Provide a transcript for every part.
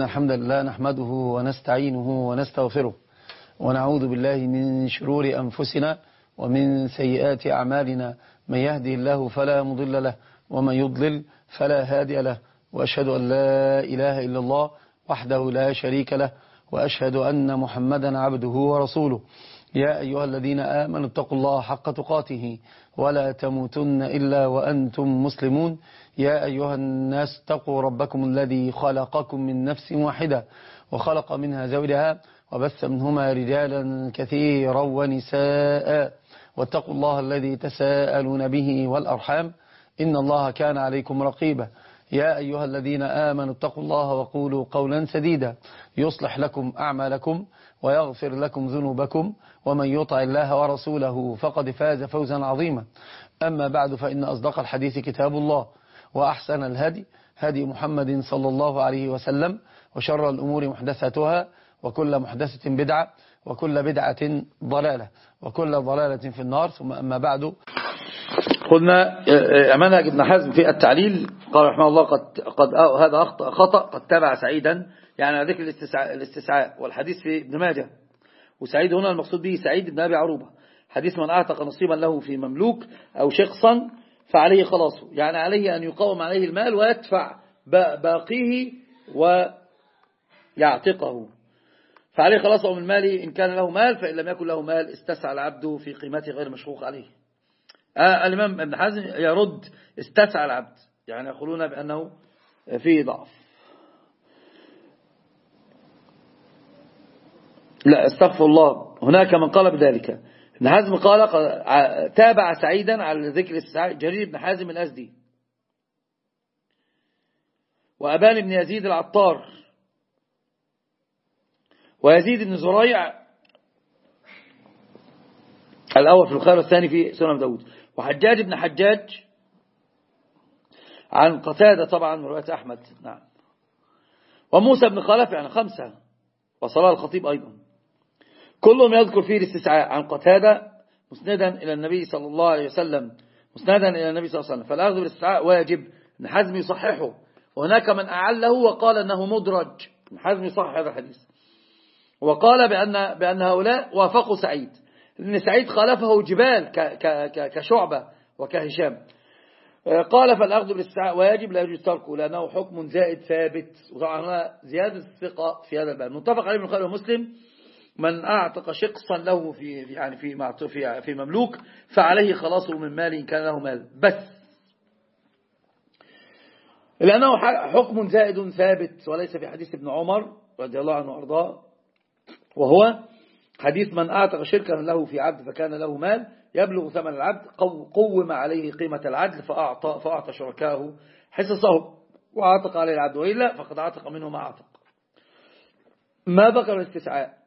الحمد لله نحمده ونستعينه ونستغفره ونعوذ بالله من شرور أنفسنا ومن سيئات أعمالنا. من يهدي الله فلا مضل له ومن يضلل فلا هادي له، وأشهد أن لا إله إلا الله وحده لا شريك له، وأشهد أن محمدا عبده ورسوله. يا أيها الذين آمنوا اتقوا الله حق تقاته ولا تموتن إلا وأنتم مسلمون. يا أيها الناس اتقوا ربكم الذي خلقكم من نفس واحدة وخلق منها زوجها وبث منهما رجالا كثيرا ونساء، واتقوا الله الذي تساءلون به والأرحام إن الله كان عليكم رقيبا. يا أيها الذين آمنوا اتقوا الله وقولوا قولا سديدا يصلح لكم أعمالكم ويغفر لكم ذنوبكم، ومن يطع الله ورسوله فقد فاز فوزا عظيما. أما بعد، فإن أصدق الحديث كتاب الله، وأحسن الهدي هدي محمد صلى الله عليه وسلم، وشر الأمور محدثاتها، وكل محدثة بدعة، وكل بدعة ضلالة، وكل ضلالة في النار. ثم أما بعد، قلنا منهج ابن حزم في التعليل قال رحمه الله هذا خطأ قد تابع سعيدا، يعني ذكر الاستسعاء، والحديث في ابن ماجه، وسعيد هنا المقصود به سعيد بن أبي عروبة. حديث من أعتق نصيبا له في مملوك أو شخصا فعليه خلاصه، يعني عليه أن يقوم عليه المال ويدفع باقيه ويعتقه، فعليه خلاصه من ماله إن كان له مال، فإن لم يكن له مال استسعى العبد في قيمته غير مشروق عليه. الإمام ابن حزم يرد استسعى العبد، يعني يقولون بأنه فيه ضعف. لا استغفر الله، هناك من قال بذلك. ابن حزم قال تابع سعيدا على ذكر الاستسعاء جرير بن حازم الأزدي، وأبان بن يزيد العطار، ويزيد بن زريع الأول في البخاري والثاني في سنن داود، وحجاج بن حجاج عن قتادة طبعا من رواية أحمد. نعم. وموسى بن خلف، يعني 5، وصلاة الخطيب أيضا، كلهم يذكر فيه الاستسعاء عن قتادة مسندا إلى النبي صلى الله عليه وسلم، فالأخذ بالاستسعاء واجب. ابن حزم يصححه، وهناك من أعله وقال أنه مدرج. ابن حزم يصحح هذا الحديث، وقال بأن هؤلاء وافقوا سعيد، لأن سعيد خالفه جبال كشعبة وكهشام. قال فالأخذ بالاستسعاء واجب لا يجوز تركه، لأنه حكم زائد ثابت. وطبعا زيادة الثقة في هذا الباب متفق عليه من البخاري ومسلم. من أعتق شقصا له في مملوك فعليه خلاصه من مال إن كان له مال، بس لأنه حكم زائد ثابت، وليس في حديث ابن عمر رضي الله عنه وأرضاه، وهو حديث من أعتق شركا له في عبد فكان له مال يبلغ ثمن العبد قوم عليه قيمة العدل فأعطى شركاه حصصه وأعتق عليه العبد، وإلا فقد أعتق منه ما أعتق. ما ذكر الاستسعاء،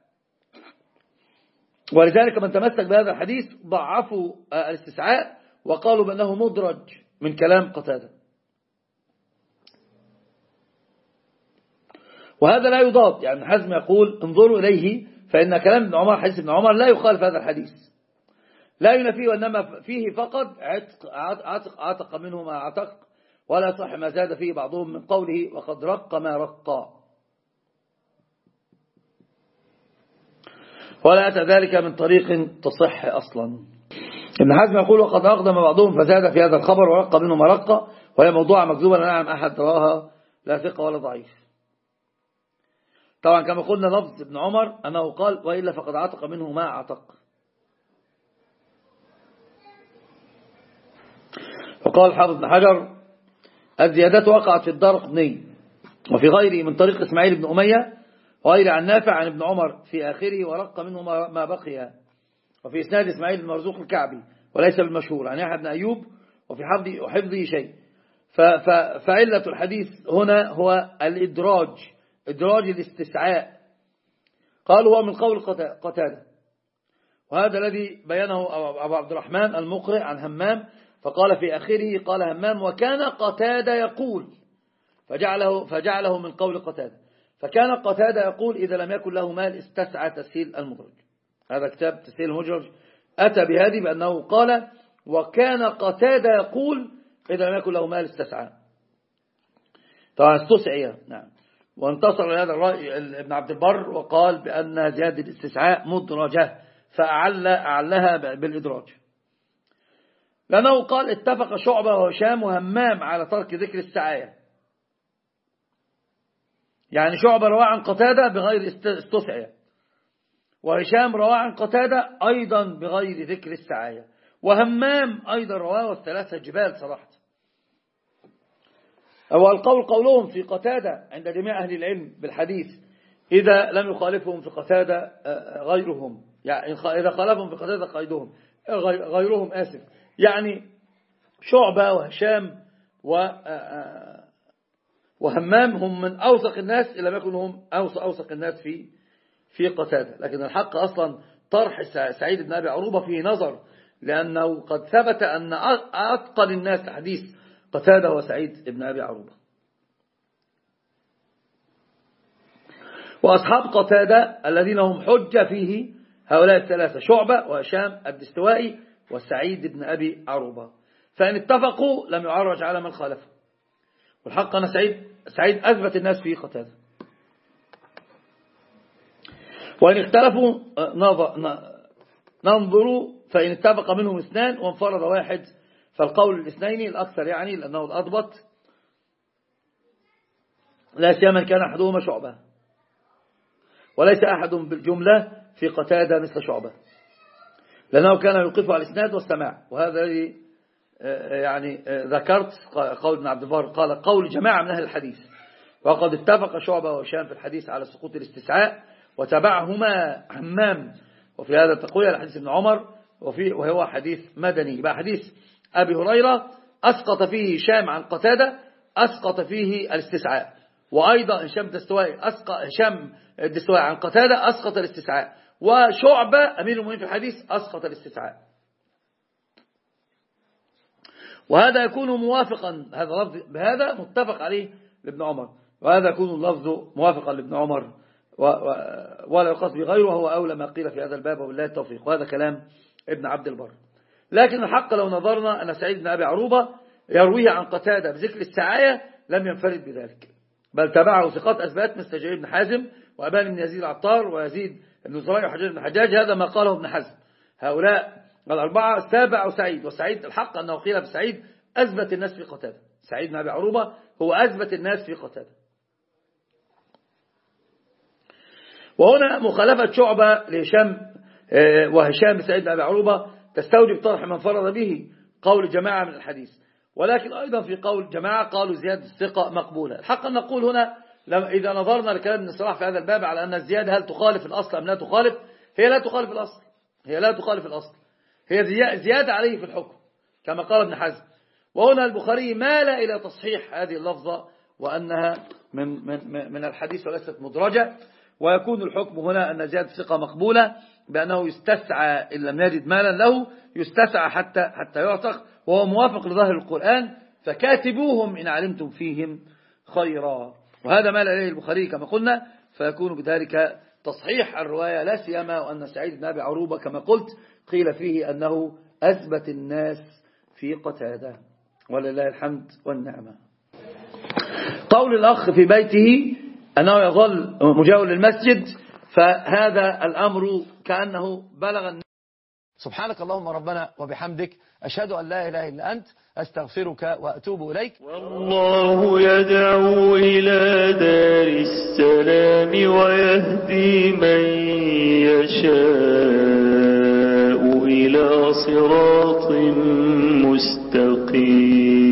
ولذلك من تمسك بهذا الحديث ضعفوا الاستسعاء وقالوا بأنه مدرج من كلام قتادة، وهذا لا يضاد. يعني ابن حزم يقول انظروا إليه، فإن كلام ابن عمر حديث ابن عمر لا يخالف هذا الحديث، لا ينفيه، وإنما فيه فقط عتق منه ما عتق، ولا صح ما زاد فيه بعضهم من قوله وقد رق ما رقى، ولا أتى ذلك من طريق تصح أصلا. ابن حزم يقول وقد أقدم بعضهم فزاد في هذا الخبر ورق منه ما رقى، وهي موضوع مكذوبة لا نعلم أحد رواها لا ثقة ولا ضعيف. طبعا كما قلنا لفظ ابن عمر أنه قال وإلا فقد عتق منه ما عتق. وقال حافظ بن حجر الزيادات وقعت في الدارقطني وفي غيره من طريق إسماعيل بن أمية وغير عن نافع عن ابن عمر في آخره ورق منه ما بقي، وفي إسناد إسماعيل بن مرزوق الكعبي وليس بالمشهور عن يحيى بن أيوب وفي حفظه شيء. فعلة الحديث هنا هو إدراج الاستسعاء. قال هو من قول قتادة، وهذا الذي بينه أبو عبد الرحمن المقرئ عن همام، فقال في آخره قال همام وكان قتادة يقول، فجعله من قول قتادة، فكان قتادة يقول إذا لم يكن له مال استسعى تسهيل المدرج. هذا كتاب تسهيل المدرج أتى بهذه بأنه قال وكان قتادة يقول إذا لم يكن له مال استسعى، طبعا استسعي. نعم. وانتصر لهذا الرأي ابن عبد البر وقال بأن زيادة الاستسعاء مدرجة، فأعلها بالإدراج، لأنه قال اتفق شعبة وهشام وهمام على ترك ذكر السعاية. يعني شعبة رواه عن قتادة بغير استسعية، وهشام رواه عن قتادة أيضا بغير ذكر السعاية، وهمام أيضا رواه، والثلاثة جبال صراحة. والقول قولهم في قتادة عند جميع أهل العلم بالحديث إذا لم يخالفهم في قتادة غيرهم، يعني إذا خالفهم في قتادة غيرهم يعني شعبة وهشام وهمام هم من أوثق الناس، إلا ما يكون هم أوثق الناس في قتادة. لكن الحق أصلا طرح سعيد بن أبي عروبة فيه نظر، لأنه قد ثبت أن أتقن الناس حديث قتادة وسعيد بن أبي عروبة. وأصحاب قتادة الذين هم حجة فيه هؤلاء الثلاثة: شعبة وهشام الدستوائي وسعيد بن أبي عروبة، فإن اتفقوا لم يعرج على من خالفه. والحق أن سعيد أثبت الناس في قتادة. وإن اختلفوا ننظروا، فإن اتفق منهم اثنان وانفرد واحد فالقول الاثنين الأكثر، يعني لأنه الأضبط، لا سيما كان أحدهما شعبة، وليس أحد بالجملة في قتادة مثل شعبة، لأنه كان يوقف على الإسناد والسماع. وهذا يعني ذكرت قول ابن عبد البر قال قول جماعة من أهل الحديث، وقد اتفق شعبة وهشام في الحديث على سقوط الاستسعاء، وتبعهما همام، وفي هذا تقوية لحديث ابن عمر، وهو حديث مدني. بقى حديث أبي هريرة أسقط فيه هشام عن قتادة، أسقط فيه الاستسعاء، وأيضا هشام الدستوائي عن قتادة أسقط الاستسعاء، وشعبة أمير المؤمنين في الحديث أسقط الاستسعاء. وهذا يكون موافقا، هذا لفظ بهذا متفق عليه لابن عمر، وهذا يكون اللفظ موافقا لابن عمر ولا يقص بغيره، وهو أولى ما قيل في هذا الباب، وبالله التوفيق. وهذا كلام ابن عبد البر. لكن الحق لو نظرنا أن سعيد بن أبي عروبة يرويه عن قتادة بذكر السعاية لم ينفرد بذلك، بل تبعه ثقات أثبات مثل جرير بن حازم وأبان بن يزيد العطار ويزيد بن زريع وحجاج بن حجاج. هذا ما قاله ابن حزم. هؤلاء الأربعة تابعوا سعيد. وسعيد الحق أنه قيل بسعيد أثبت الناس في قتادة. سعيد بن أبي عروبة هو أثبت الناس في قتادة. وهنا مخالفة شعبة لهشام وهشام سعيد بن أبي عروبة تستوجب طرح من فرض به قول جماعة من الحديث، ولكن أيضا في قول جماعة قالوا زيادة الثقة مقبولة. الحق أن نقول هنا إذا نظرنا لكلام ابن الصلاح في هذا الباب على أن الزيادة هل تخالف الأصل أم لا تخالف، هي لا تخالف الأصل، هي زيادة عليه في الحكم كما قال ابن حزم. وهنا البخاري مال إلى تصحيح هذه اللفظة وأنها من الحديث وليست مدرجة، ويكون الحكم هنا أن زيادة الثقة مقبولة بأنه يستسعى إن لم يجد مالا له، يستسعى حتى يعتق، وهو موافق لظاهر القرآن: فكاتبوهم إن علمتم فيهم خيرا. وهذا مال إليه البخاري كما قلنا، فيكون بذلك تصحيح الرواية، لا سيما وأن سعيد بن أبي عروبة كما قلت قيل فيه أنه أثبت الناس في قتادة، ولله الحمد والنعمة. قول الأخ في بيته أنه يظل مجاور للمسجد، فهذا الأمر كأنه بلغ. سبحانك اللهم ربنا وبحمدك، أشهد أن لا إله إلا أنت، أستغفرك وأتوب إليك. والله يدعو إلى دار السلام ويهدي من يشاء إلى صراط مستقيم.